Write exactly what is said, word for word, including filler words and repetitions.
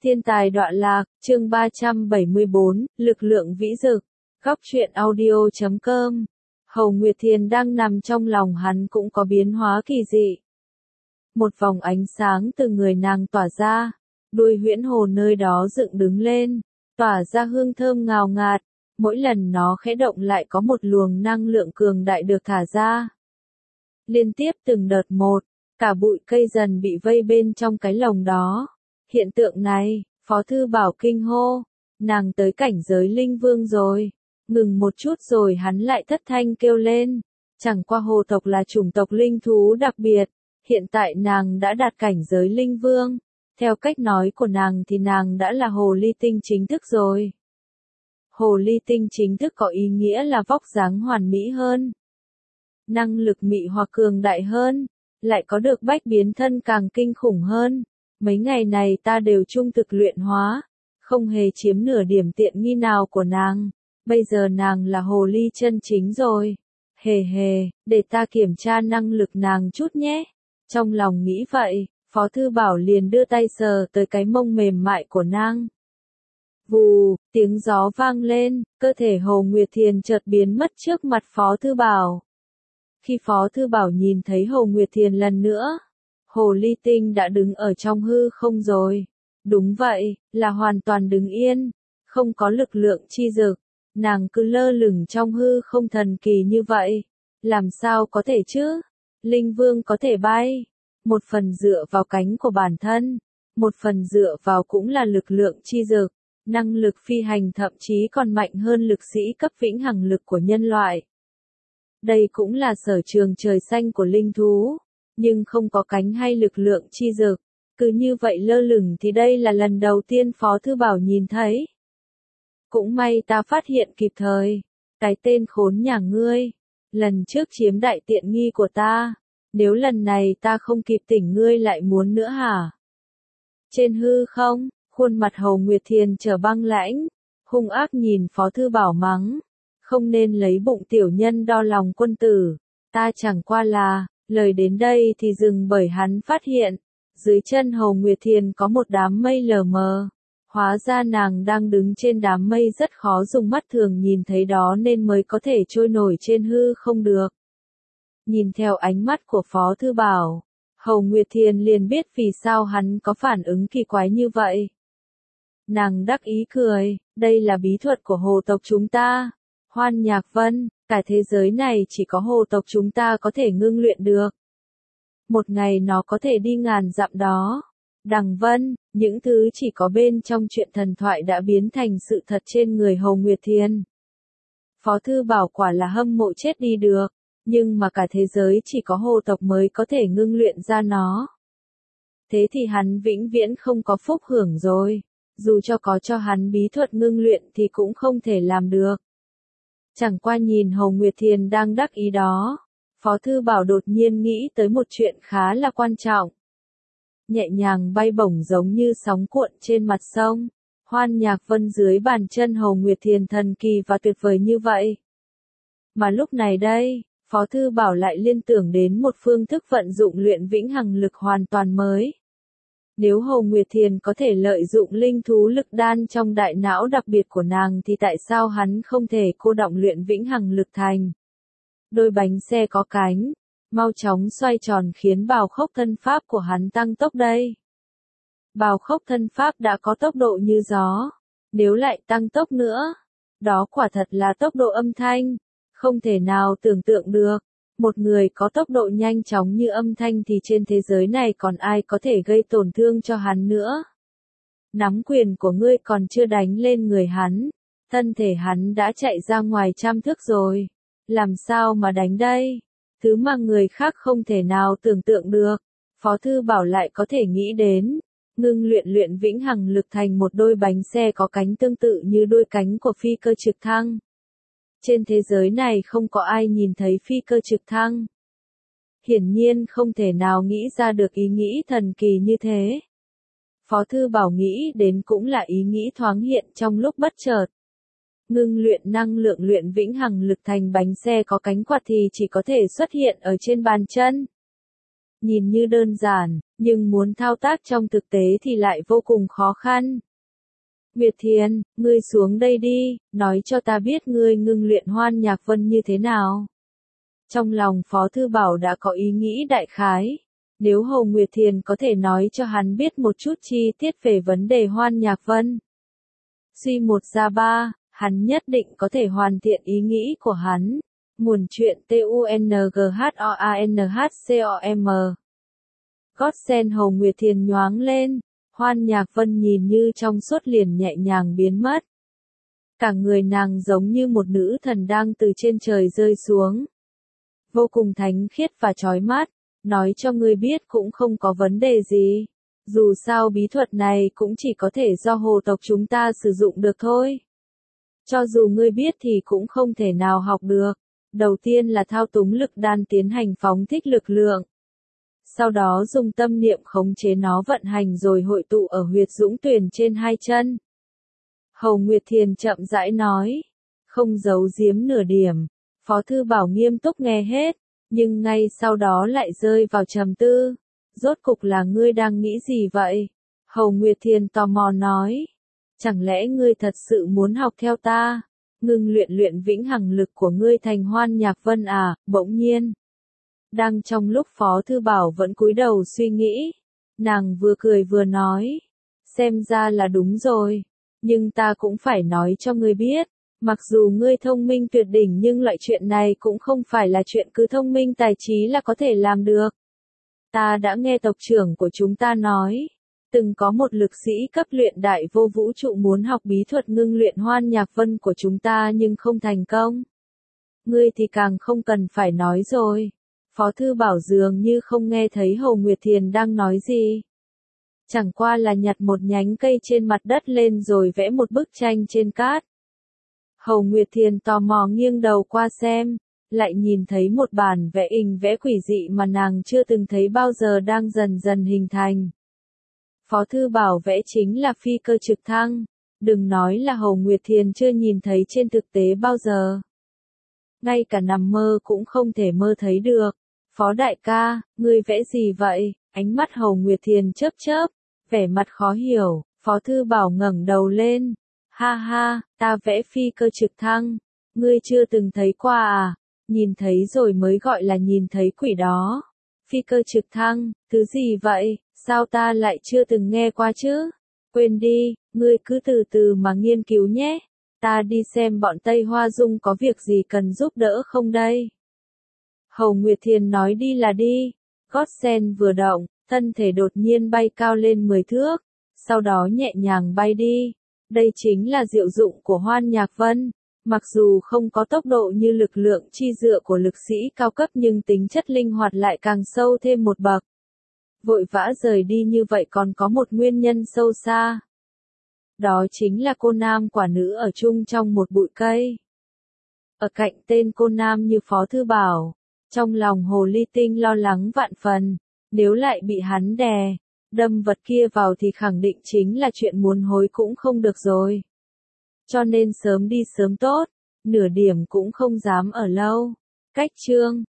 Thiên tài đọa lạc, chương ba trăm bảy mươi bốn, lực lượng vĩ dực. Góc truyện audio chấm com. Hầu Nguyệt Thiền đang nằm trong lòng hắn cũng có biến hóa kỳ dị. Một vòng ánh sáng từ người nàng tỏa ra, đuôi huyễn hồ nơi đó dựng đứng lên, tỏa ra hương thơm ngào ngạt, mỗi lần nó khẽ động lại có một luồng năng lượng cường đại được thả ra. Liên tiếp từng đợt một, cả bụi cây dần bị vây bên trong cái lồng đó. Hiện tượng này, Phó Thư Bảo kinh hô, nàng tới cảnh giới linh vương rồi. Ngừng một chút rồi hắn lại thất thanh kêu lên, chẳng qua hồ tộc là chủng tộc linh thú đặc biệt, hiện tại nàng đã đạt cảnh giới linh vương, theo cách nói của nàng thì nàng đã là hồ ly tinh chính thức rồi. Hồ ly tinh chính thức có ý nghĩa là vóc dáng hoàn mỹ hơn, năng lực mị hoặc cường đại hơn, lại có được bách biến thân càng kinh khủng hơn. Mấy ngày này ta đều trung thực luyện hóa, không hề chiếm nửa điểm tiện nghi nào của nàng. Bây giờ nàng là hồ ly chân chính rồi. Hề hề, để ta kiểm tra năng lực nàng chút nhé. Trong lòng nghĩ vậy, Phó Thư Bảo liền đưa tay sờ tới cái mông mềm mại của nàng. Vù, tiếng gió vang lên, cơ thể Hồ Nguyệt Thiền chợt biến mất trước mặt Phó Thư Bảo. Khi Phó Thư Bảo nhìn thấy Hồ Nguyệt Thiền lần nữa, hồ ly tinh đã đứng ở trong hư không rồi. Đúng vậy, là hoàn toàn đứng yên, không có lực lượng chi dực. Nàng cứ lơ lửng trong hư không thần kỳ như vậy. Làm sao có thể chứ? Linh vương có thể bay. Một phần dựa vào cánh của bản thân, một phần dựa vào cũng là lực lượng chi dực. Năng lực phi hành thậm chí còn mạnh hơn lực sĩ cấp vĩnh hằng lực của nhân loại. Đây cũng là sở trường trời xanh của linh thú, nhưng không có cánh hay lực lượng chi dực. Cứ như vậy lơ lửng thì đây là lần đầu tiên Phó Thư Bảo nhìn thấy. Cũng may ta phát hiện kịp thời, cái tên khốn nhà ngươi, lần trước chiếm đại tiện nghi của ta, nếu lần này ta không kịp tỉnh ngươi lại muốn nữa hả? Trên hư không, khuôn mặt Hầu Nguyệt Thiền trở băng lãnh, hung ác nhìn Phó Thư Bảo mắng, không nên lấy bụng tiểu nhân đo lòng quân tử, ta chẳng qua là, lời đến đây thì dừng bởi hắn phát hiện, dưới chân Hầu Nguyệt Thiền có một đám mây lờ mờ. Hóa ra nàng đang đứng trên đám mây rất khó dùng mắt thường nhìn thấy đó nên mới có thể trôi nổi trên hư không được. Nhìn theo ánh mắt của Phó Thư Bảo, Hầu Nguyệt Thiền liền biết vì sao hắn có phản ứng kỳ quái như vậy. Nàng đắc ý cười, đây là bí thuật của hồ tộc chúng ta. Hoan Nhạc Vân, cả thế giới này chỉ có hồ tộc chúng ta có thể ngưng luyện được. Một ngày nó có thể đi ngàn dặm đó. Đằng Vân, những thứ chỉ có bên trong truyện thần thoại đã biến thành sự thật trên người Hầu Nguyệt Thiền. Phó Thư Bảo quả là hâm mộ chết đi được, nhưng mà cả thế giới chỉ có hồ tộc mới có thể ngưng luyện ra nó. Thế thì hắn vĩnh viễn không có phúc hưởng rồi, dù cho có cho hắn bí thuật ngưng luyện thì cũng không thể làm được. Chẳng qua nhìn Hầu Nguyệt Thiền đang đắc ý đó, Phó Thư Bảo đột nhiên nghĩ tới một chuyện khá là quan trọng. Nhẹ nhàng bay bổng giống như sóng cuộn trên mặt sông, Hoan Nhạc Vân dưới bàn chân Hầu Nguyệt Thiền thần kỳ và tuyệt vời như vậy. Mà lúc này đây, Phó Thư Bảo lại liên tưởng đến một phương thức vận dụng luyện vĩnh hằng lực hoàn toàn mới. Nếu Hầu Nguyệt Thiền có thể lợi dụng linh thú lực đan trong đại não đặc biệt của nàng thì tại sao hắn không thể cô đọng luyện vĩnh hằng lực thành đôi bánh xe có cánh, mau chóng xoay tròn khiến bào khốc thân pháp của hắn tăng tốc đây. Bào khốc thân pháp đã có tốc độ như gió, nếu lại tăng tốc nữa, đó quả thật là tốc độ âm thanh, không thể nào tưởng tượng được. Một người có tốc độ nhanh chóng như âm thanh thì trên thế giới này còn ai có thể gây tổn thương cho hắn nữa. Nắm quyền của ngươi còn chưa đánh lên người hắn, thân thể hắn đã chạy ra ngoài trăm thước rồi, làm sao mà đánh đây? Thứ mà người khác không thể nào tưởng tượng được, Phó Thư Bảo lại có thể nghĩ đến, ngưng luyện luyện vĩnh hằng lực thành một đôi bánh xe có cánh tương tự như đôi cánh của phi cơ trực thăng. Trên thế giới này không có ai nhìn thấy phi cơ trực thăng. Hiển nhiên không thể nào nghĩ ra được ý nghĩ thần kỳ như thế. Phó Thư Bảo nghĩ đến cũng là ý nghĩ thoáng hiện trong lúc bất chợt. Ngưng luyện năng lượng luyện vĩnh hằng lực thành bánh xe có cánh quạt thì chỉ có thể xuất hiện ở trên bàn chân. Nhìn như đơn giản, nhưng muốn thao tác trong thực tế thì lại vô cùng khó khăn. Nguyệt Thiền, ngươi xuống đây đi, nói cho ta biết ngươi ngưng luyện Hoan Nhạc Vân như thế nào. Trong lòng Phó Thư Bảo đã có ý nghĩ đại khái. Nếu Hồ Nguyệt Thiền có thể nói cho hắn biết một chút chi tiết về vấn đề Hoan Nhạc Vân. Suy một ra ba, hắn nhất định có thể hoàn thiện ý nghĩ của hắn. Nguồn truyện T U N G H O A N H C O M. Gót sen Hồ Nguyệt Thiền nhoáng lên, Hoan Nhạc Vân nhìn như trong suốt liền nhẹ nhàng biến mất. Cả người nàng giống như một nữ thần đang từ trên trời rơi xuống. Vô cùng thánh khiết và chói mắt, nói cho ngươi biết cũng không có vấn đề gì. Dù sao bí thuật này cũng chỉ có thể do hồ tộc chúng ta sử dụng được thôi. Cho dù ngươi biết thì cũng không thể nào học được. Đầu tiên là thao túng lực đan tiến hành phóng thích lực lượng. Sau đó dùng tâm niệm khống chế nó vận hành rồi hội tụ ở huyệt dũng tuyển trên hai chân. Hầu Nguyệt Thiền chậm rãi nói, không giấu giếm nửa điểm. Phó Thư Bảo nghiêm túc nghe hết, nhưng ngay sau đó lại rơi vào trầm tư. Rốt cục là ngươi đang nghĩ gì vậy? Hầu Nguyệt Thiền tò mò nói, chẳng lẽ ngươi thật sự muốn học theo ta? Ngưng luyện luyện vĩnh hằng lực của ngươi thành Hoan Nhạc Vân à? Bỗng nhiên. Đang trong lúc Phó Thư Bảo vẫn cúi đầu suy nghĩ, nàng vừa cười vừa nói, xem ra là đúng rồi, nhưng ta cũng phải nói cho ngươi biết, mặc dù ngươi thông minh tuyệt đỉnh nhưng loại chuyện này cũng không phải là chuyện cứ thông minh tài trí là có thể làm được. Ta đã nghe tộc trưởng của chúng ta nói, từng có một lực sĩ cấp luyện đại vô vũ trụ muốn học bí thuật ngưng luyện Hoan Nhạc Vân của chúng ta nhưng không thành công. Ngươi thì càng không cần phải nói rồi. Phó Thư Bảo dường như không nghe thấy Hồ Nguyệt Thiền đang nói gì. Chẳng qua là nhặt một nhánh cây trên mặt đất lên rồi vẽ một bức tranh trên cát. Hồ Nguyệt Thiền tò mò nghiêng đầu qua xem, lại nhìn thấy một bản vẽ hình vẽ quỷ dị mà nàng chưa từng thấy bao giờ đang dần dần hình thành. Phó Thư Bảo vẽ chính là phi cơ trực thăng, đừng nói là Hồ Nguyệt Thiền chưa nhìn thấy trên thực tế bao giờ. Ngay cả nằm mơ cũng không thể mơ thấy được. Phó đại ca, ngươi vẽ gì vậy? Ánh mắt Hồ Nguyệt Thiền chớp chớp, vẻ mặt khó hiểu. Phó Thư Bảo ngẩng đầu lên. Ha ha, ta vẽ phi cơ trực thăng. Ngươi chưa từng thấy qua à? Nhìn thấy rồi mới gọi là nhìn thấy quỷ đó. Phi cơ trực thăng, thứ gì vậy? Sao ta lại chưa từng nghe qua chứ? Quên đi, ngươi cứ từ từ mà nghiên cứu nhé. Ta đi xem bọn Tây Hoa Dung có việc gì cần giúp đỡ không đây? Hầu Nguyệt Thiền nói đi là đi. Gót sen vừa động, thân thể đột nhiên bay cao lên mười thước, sau đó nhẹ nhàng bay đi. Đây chính là diệu dụng của Hoan Nhạc Vân. Mặc dù không có tốc độ như lực lượng chi dựa của lực sĩ cao cấp nhưng tính chất linh hoạt lại càng sâu thêm một bậc. Vội vã rời đi như vậy còn có một nguyên nhân sâu xa. Đó chính là cô nam quả nữ ở chung trong một bụi cây. Ở cạnh tên cô nam như Phó Thư Bảo, trong lòng Hồ Ly Tinh lo lắng vạn phần, nếu lại bị hắn đè, đâm vật kia vào thì khẳng định chính là chuyện muốn hối cũng không được rồi. Cho nên sớm đi sớm tốt, nửa điểm cũng không dám ở lâu. Cách chương